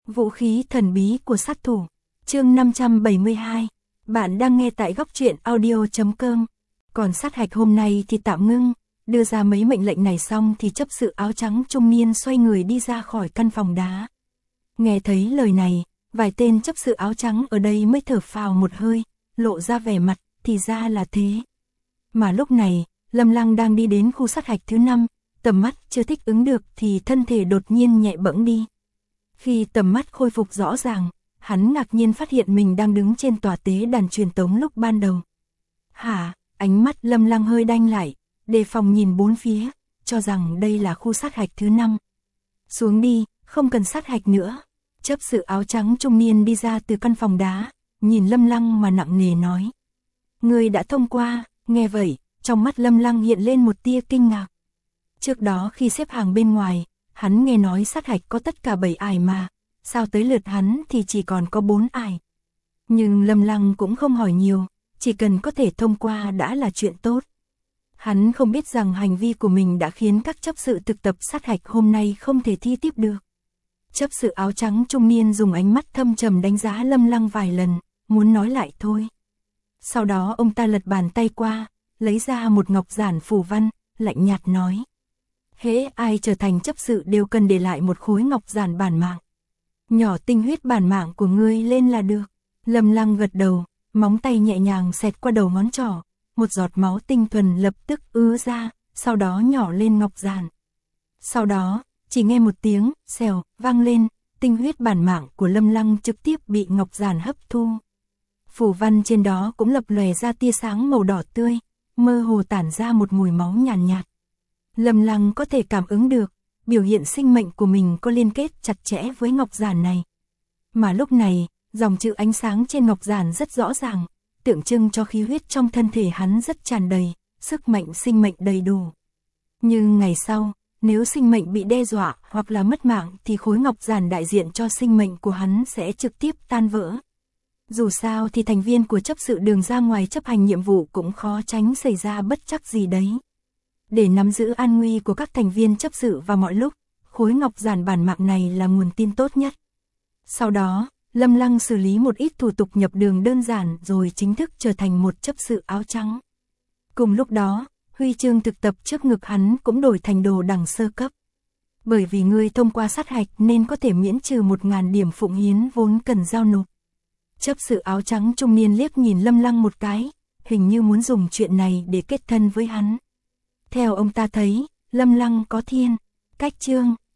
Vũ khí thần bí của sát thủ. Chương 572. Bạn đang nghe tại góc truyện audio.com. Còn sát hạch hôm nay thì tạm ngưng, đưa ra mấy mệnh lệnh này xong thì chấp sự áo trắng trung niên xoay người đi ra khỏi căn phòng đá. Nghe thấy lời này, vài tên chấp sự áo trắng ở đây mới thở phào một hơi, lộ ra vẻ mặt, thì ra là thế. Mà lúc này, Lâm Lăng đang đi đến khu sát hạch thứ 5, tầm mắt chưa thích ứng được thì thân thể đột nhiên nhẹ bẫng đi. Khi tầm mắt khôi phục rõ ràng, hắn ngạc nhiên phát hiện mình đang đứng trên tòa tế đàn truyền tống lúc ban đầu. Hả, ánh mắt Lâm Lăng hơi đanh lại, đề phòng nhìn bốn phía, cho rằng đây là khu sát hạch thứ 5. Xuống đi, không cần sát hạch nữa. Chấp sự áo trắng trung niên đi ra từ căn phòng đá, nhìn Lâm Lăng mà nặng nề nói. Người đã thông qua. Nghe vậy, trong mắt Lâm Lăng hiện lên một tia kinh ngạc. Trước đó khi xếp hàng bên ngoài, hắn nghe nói sát hạch có tất cả 7 ải mà, sao tới lượt hắn thì chỉ còn có 4 ải. Nhưng Lâm Lăng cũng không hỏi nhiều, chỉ cần có thể thông qua đã là chuyện tốt. Hắn không biết rằng hành vi của mình đã khiến các chấp sự thực tập sát hạch hôm nay không thể thi tiếp được. Chấp sự áo trắng trung niên dùng ánh mắt thâm trầm đánh giá Lâm Lăng vài lần, muốn nói lại thôi. Sau đó ông ta lật bàn tay qua, lấy ra một ngọc giản phù văn, lạnh nhạt nói. Hễ ai trở thành chấp sự đều cần để lại một khối ngọc giản bản mạng. Nhỏ tinh huyết bản mạng của ngươi lên là được. Lâm Lăng gật đầu, móng tay nhẹ nhàng xẹt qua đầu ngón trỏ, một giọt máu tinh thuần lập tức ứa ra, sau đó nhỏ lên ngọc giản. Sau đó, chỉ nghe một tiếng, xèo, vang lên, tinh huyết bản mạng của Lâm Lăng trực tiếp bị ngọc giản hấp thu. Phù văn trên đó cũng lập lòe ra tia sáng màu đỏ tươi, mơ hồ tản ra một mùi máu nhàn nhạt. Lâm Lăng có thể cảm ứng được, biểu hiện sinh mệnh của mình có liên kết chặt chẽ với ngọc giản này. Mà lúc này, dòng chữ ánh sáng trên ngọc giản rất rõ ràng, tượng trưng cho khí huyết trong thân thể hắn rất tràn đầy, sức mạnh sinh mệnh đầy đủ. Nhưng ngày sau, nếu sinh mệnh bị đe dọa hoặc là mất mạng thì khối ngọc giản đại diện cho sinh mệnh của hắn sẽ trực tiếp tan vỡ. Dù sao thì thành viên của chấp sự đường ra ngoài chấp hành nhiệm vụ cũng khó tránh xảy ra bất trắc gì đấy. Để nắm giữ an nguy của các thành viên chấp sự vào mọi lúc, khối ngọc giản bản mạng này là nguồn tin tốt nhất. Sau đó, Lâm Lăng xử lý một ít thủ tục nhập đường đơn giản rồi chính thức trở thành một chấp sự áo trắng. Cùng lúc đó, huy chương thực tập trước ngực hắn cũng đổi thành đồ đẳng sơ cấp. Bởi vì ngươi thông qua sát hạch nên có thể miễn trừ 1000 điểm phụng hiến vốn cần giao nộp. Chấp sự áo trắng trung niên liếc nhìn Lâm Lăng một cái, hình như muốn dùng chuyện này để kết thân với hắn. Theo ông ta thấy, Lâm Lăng có thiên, cách chương,